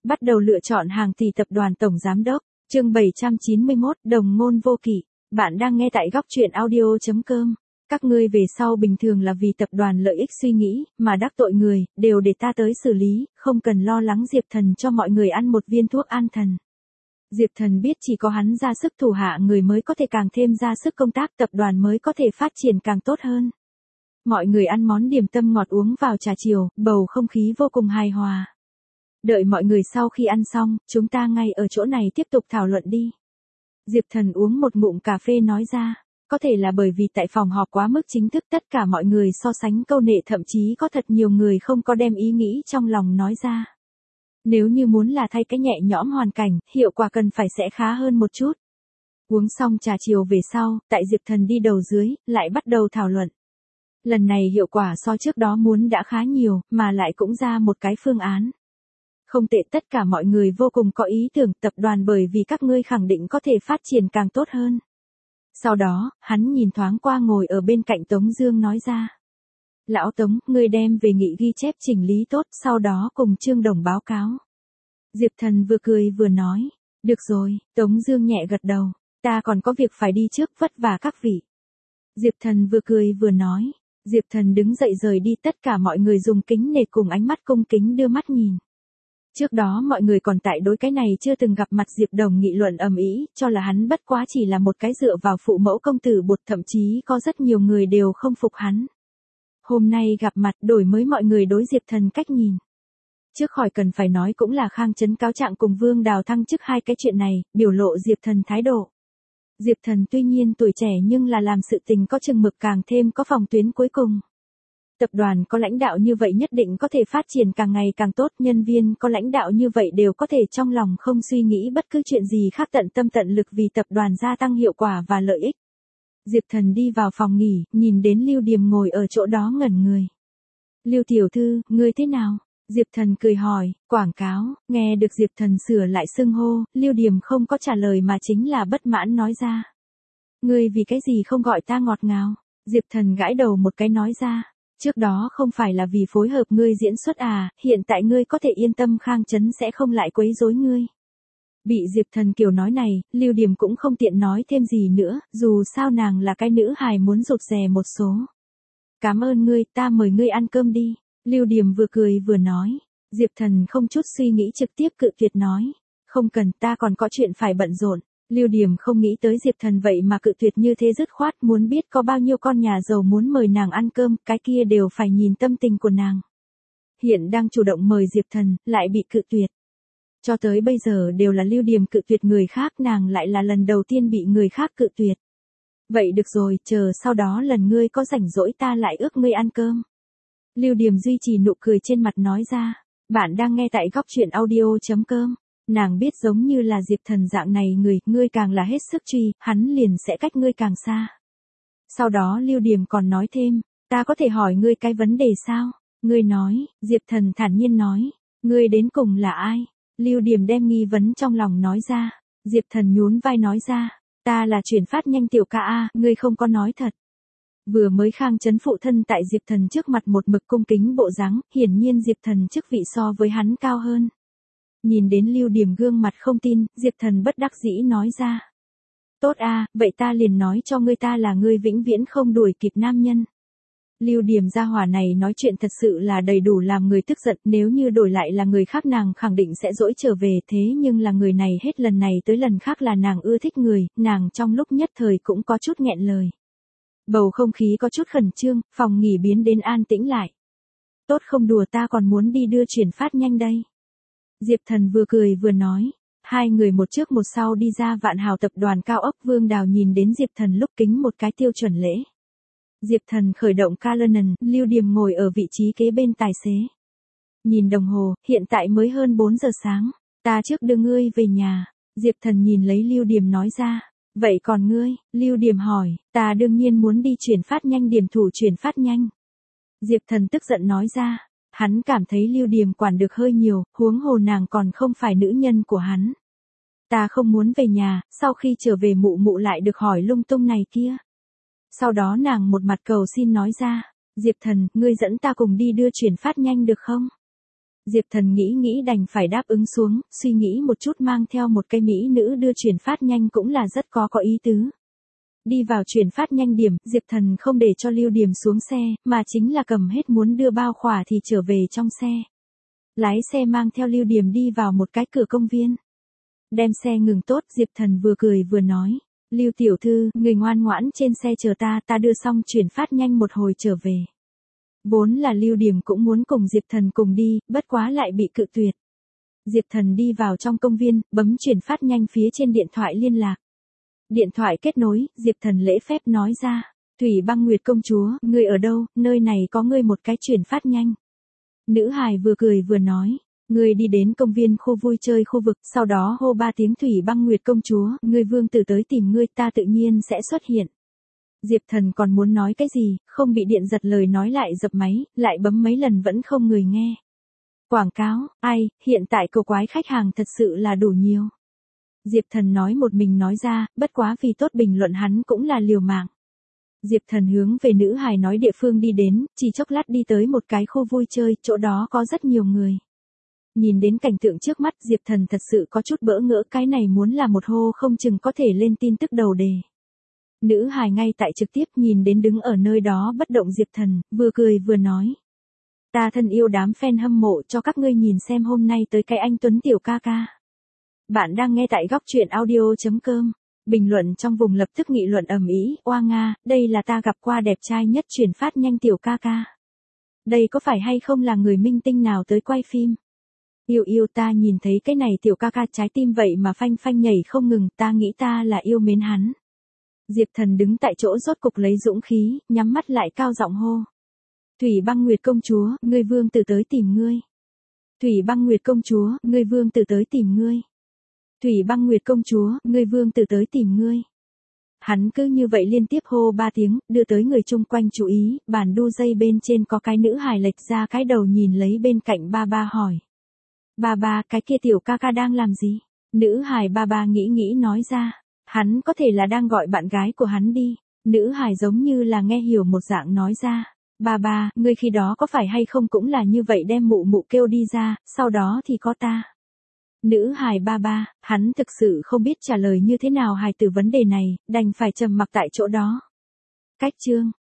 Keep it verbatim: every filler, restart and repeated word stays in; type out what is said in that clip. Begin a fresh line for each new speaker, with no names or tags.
Bắt đầu lựa chọn hàng tỷ tập đoàn tổng giám đốc. Chương bảy trăm chín mươi mốt, đồng ngôn vô kỷ. Bạn đang nghe tại góc truyện audio chấm com. Các ngươi về sau bình thường là vì tập đoàn lợi ích suy nghĩ, mà đắc tội người, đều để ta tới xử lý, không cần lo lắng. Diệp Thần cho mọi người ăn một viên thuốc an thần. Diệp Thần biết chỉ có hắn ra sức thủ hạ người mới có thể càng thêm ra sức công tác, tập đoàn mới có thể phát triển càng tốt hơn. Mọi người ăn món điểm tâm ngọt, uống vào trà chiều, bầu không khí vô cùng hài hòa. Đợi mọi người sau khi ăn xong, chúng ta ngay ở chỗ này tiếp tục thảo luận đi. Diệp Thần uống một ngụm cà phê nói ra, có thể là bởi vì tại phòng họp quá mức chính thức, tất cả mọi người so sánh câu nệ, thậm chí có thật nhiều người không có đem ý nghĩ trong lòng nói ra. Nếu như muốn là thay cái nhẹ nhõm hoàn cảnh, hiệu quả cần phải sẽ khá hơn một chút. Uống xong trà chiều về sau, tại Diệp Thần đi đầu dưới, lại bắt đầu thảo luận. Lần này hiệu quả so trước đó muốn đã khá nhiều, mà lại cũng ra một cái phương án. Không tệ, tất cả mọi người vô cùng có ý tưởng, tập đoàn bởi vì các ngươi khẳng định có thể phát triển càng tốt hơn. Sau đó, hắn nhìn thoáng qua ngồi ở bên cạnh Tống Dương nói ra. Lão Tống, ngươi đem về nghị ghi chép chỉnh lý tốt, sau đó cùng Trương Đồng báo cáo. Diệp Thần vừa cười vừa nói, được rồi. Tống Dương nhẹ gật đầu, ta còn có việc phải đi trước, vất vả các vị. Diệp Thần vừa cười vừa nói. Diệp Thần đứng dậy rời đi, tất cả mọi người dùng kính nể cùng ánh mắt cung kính đưa mắt nhìn. Trước đó mọi người còn tại đối cái này chưa từng gặp mặt Diệp Đồng nghị luận ầm ĩ, cho là hắn bất quá chỉ là một cái dựa vào phụ mẫu công tử bột, thậm chí có rất nhiều người đều không phục hắn. Hôm nay gặp mặt, đổi mới mọi người đối Diệp Thần cách nhìn. Trước khỏi cần phải nói cũng là Khang Chấn cáo trạng cùng Vương Đào thăng chức hai cái chuyện này, biểu lộ Diệp Thần thái độ. Diệp Thần tuy nhiên tuổi trẻ nhưng là làm sự tình có chừng mực, càng thêm có phòng tuyến cuối cùng. Tập đoàn có lãnh đạo như vậy nhất định có thể phát triển càng ngày càng tốt, nhân viên có lãnh đạo như vậy đều có thể trong lòng không suy nghĩ bất cứ chuyện gì khác, tận tâm tận lực vì tập đoàn gia tăng hiệu quả và lợi ích. Diệp Thần đi vào phòng nghỉ, nhìn đến Lưu Điềm ngồi ở chỗ đó ngẩn người. Lưu tiểu thư, ngươi thế nào? Diệp Thần cười hỏi. Quảng cáo. Nghe được Diệp Thần sửa lại xưng hô, Lưu Điềm không có trả lời mà chính là bất mãn nói ra. Ngươi vì cái gì không gọi ta ngọt ngào? Diệp Thần gãi đầu một cái nói ra. Trước đó không phải là vì phối hợp ngươi diễn xuất à, hiện tại ngươi có thể yên tâm, Khang Chấn sẽ không lại quấy rối ngươi. Bị Diệp Thần kiểu nói này, Lưu Điềm cũng không tiện nói thêm gì nữa, dù sao nàng là cái nữ hài muốn rụt rè một số. Cảm ơn ngươi, ta mời ngươi ăn cơm đi. Lưu Điềm vừa cười vừa nói. Diệp Thần không chút suy nghĩ trực tiếp cự tuyệt nói. Không cần, ta còn có chuyện phải bận rộn. Lưu Điềm không nghĩ tới Diệp Thần vậy mà cự tuyệt như thế dứt khoát, muốn biết có bao nhiêu con nhà giàu muốn mời nàng ăn cơm, cái kia đều phải nhìn tâm tình của nàng. Hiện đang chủ động mời Diệp Thần, lại bị cự tuyệt. Cho tới bây giờ đều là Lưu Điềm cự tuyệt người khác, nàng lại là lần đầu tiên bị người khác cự tuyệt. Vậy được rồi, chờ sau đó lần ngươi có rảnh rỗi ta lại ước ngươi ăn cơm. Lưu Điềm duy trì nụ cười trên mặt nói ra. Bạn đang nghe tại góc truyện audio chấm com. Nàng biết giống như là Diệp Thần dạng này người, ngươi càng là hết sức truy, hắn liền sẽ cách ngươi càng xa. Sau đó Lưu Điềm còn nói thêm, ta có thể hỏi ngươi cái vấn đề sao? Ngươi nói. Diệp Thần thản nhiên nói, ngươi đến cùng là ai? Lưu Điềm đem nghi vấn trong lòng nói ra. Diệp Thần nhún vai nói ra, ta là chuyển phát nhanh tiểu ca a, ngươi không có nói thật. Vừa mới Khang Chấn phụ thân tại Diệp Thần trước mặt một mực cung kính bộ dáng, hiển nhiên Diệp Thần chức vị so với hắn cao hơn. Nhìn đến Lưu Điềm gương mặt không tin, Diệp Thần bất đắc dĩ nói ra. Tốt a, vậy ta liền nói cho ngươi, ta là ngươi vĩnh viễn không đuổi kịp nam nhân. Lưu Điềm gia hỏa này nói chuyện thật sự là đầy đủ làm người tức giận, nếu như đổi lại là người khác nàng khẳng định sẽ dỗi trở về, thế nhưng là người này hết lần này tới lần khác là nàng ưa thích người, nàng trong lúc nhất thời cũng có chút nghẹn lời. Bầu không khí có chút khẩn trương, phòng nghỉ biến đến an tĩnh lại. Tốt, không đùa, ta còn muốn đi đưa chuyển phát nhanh đây. Diệp Thần vừa cười vừa nói. Hai người một trước một sau đi ra Vạn Hào tập đoàn cao ốc. Vương Đào nhìn đến Diệp Thần lúc kính một cái tiêu chuẩn lễ. Diệp Thần khởi động Canon, Lưu Điềm ngồi ở vị trí kế bên tài xế. Nhìn đồng hồ, hiện tại mới hơn bốn giờ sáng. Ta trước đưa ngươi về nhà. Diệp Thần nhìn lấy Lưu Điềm nói ra. Vậy còn ngươi? Lưu Điềm hỏi. Ta đương nhiên muốn đi chuyển phát nhanh, điểm thủ chuyển phát nhanh. Diệp Thần tức giận nói ra. Hắn cảm thấy Lưu Điềm quản được hơi nhiều, huống hồ nàng còn không phải nữ nhân của hắn. Ta không muốn về nhà, sau khi trở về mụ mụ lại được hỏi lung tung này kia. Sau đó nàng một mặt cầu xin nói ra. Diệp Thần, ngươi dẫn ta cùng đi đưa chuyển phát nhanh được không? Diệp Thần nghĩ nghĩ đành phải đáp ứng xuống, suy nghĩ một chút mang theo một cây mỹ nữ đưa chuyển phát nhanh cũng là rất có có ý tứ. Đi vào chuyển phát nhanh điểm, Diệp Thần không để cho Lưu Điểm xuống xe, mà chính là cầm hết muốn đưa bao khỏa thì trở về trong xe. Lái xe mang theo Lưu Điểm đi vào một cái cửa công viên. Đem xe ngừng tốt, Diệp Thần vừa cười vừa nói. Lưu tiểu thư, người ngoan ngoãn trên xe chờ ta, ta đưa xong chuyển phát nhanh một hồi trở về. Vốn là Lưu Điểm cũng muốn cùng Diệp Thần cùng đi, bất quá lại bị cự tuyệt. Diệp Thần đi vào trong công viên, bấm chuyển phát nhanh phía trên điện thoại liên lạc. Điện thoại kết nối, Diệp Thần lễ phép nói ra. Thủy Băng Nguyệt công chúa, ngươi ở đâu, nơi này có ngươi một cái chuyển phát nhanh. Nữ hài vừa cười vừa nói. Ngươi đi đến công viên khu vui chơi khu vực, sau đó hô ba tiếng Thủy Băng Nguyệt công chúa, ngươi vương tử tới tìm ngươi, ta tự nhiên sẽ xuất hiện. Diệp Thần còn muốn nói cái gì, không bị điện giật lời nói lại dập máy, lại bấm mấy lần vẫn không người nghe. Quảng cáo, ai, hiện tại cầu quái khách hàng thật sự là đủ nhiều. Diệp Thần nói một mình nói ra, bất quá vì tốt bình luận hắn cũng là liều mạng. Diệp Thần hướng về nữ hài nói địa phương đi đến, chỉ chốc lát đi tới một cái khu vui chơi, chỗ đó có rất nhiều người. Nhìn đến cảnh tượng trước mắt, Diệp Thần thật sự có chút bỡ ngỡ, cái này muốn là một hô không chừng có thể lên tin tức đầu đề. Nữ hài ngay tại trực tiếp nhìn đến đứng ở nơi đó bất động Diệp Thần, vừa cười vừa nói. Ta thân yêu đám fan hâm mộ, cho các ngươi nhìn xem hôm nay tới cái anh Tuấn tiểu ca ca. Bạn đang nghe tại góc truyện audio chấm com. Bình luận trong vùng lập tức nghị luận ầm ĩ, oa Nga, đây là ta gặp qua đẹp trai nhất chuyển phát nhanh tiểu ca ca. Đây có phải hay không là người minh tinh nào tới quay phim? Yêu yêu, ta nhìn thấy cái này tiểu ca ca trái tim vậy mà phanh phanh nhảy không ngừng, ta nghĩ ta là yêu mến hắn. Diệp Thần đứng tại chỗ rốt cục lấy dũng khí, nhắm mắt lại cao giọng hô. Thủy Băng Nguyệt công chúa, ngươi vương tử tới tìm ngươi. Thủy Băng Nguyệt công chúa, ngươi vương tử tới tìm ngươi. Thủy Băng Nguyệt công chúa, ngươi vương tử tới tìm ngươi. Hắn cứ như vậy liên tiếp hô ba tiếng, đưa tới người chung quanh chú ý, bàn đu dây bên trên có cái nữ hài lệch ra cái đầu nhìn lấy bên cạnh ba ba hỏi. Ba ba, cái kia tiểu ca ca đang làm gì? Nữ hài ba ba nghĩ nghĩ nói ra. Hắn có thể là đang gọi bạn gái của hắn đi. Nữ hài giống như là nghe hiểu một dạng nói ra. Ba ba, ngươi khi đó có phải hay không cũng là như vậy đem mụ mụ kêu đi ra, sau đó thì có ta. Nữ hài ba ba, hắn thực sự không biết trả lời như thế nào hài từ vấn đề này, đành phải trầm mặc tại chỗ đó. Cách chương.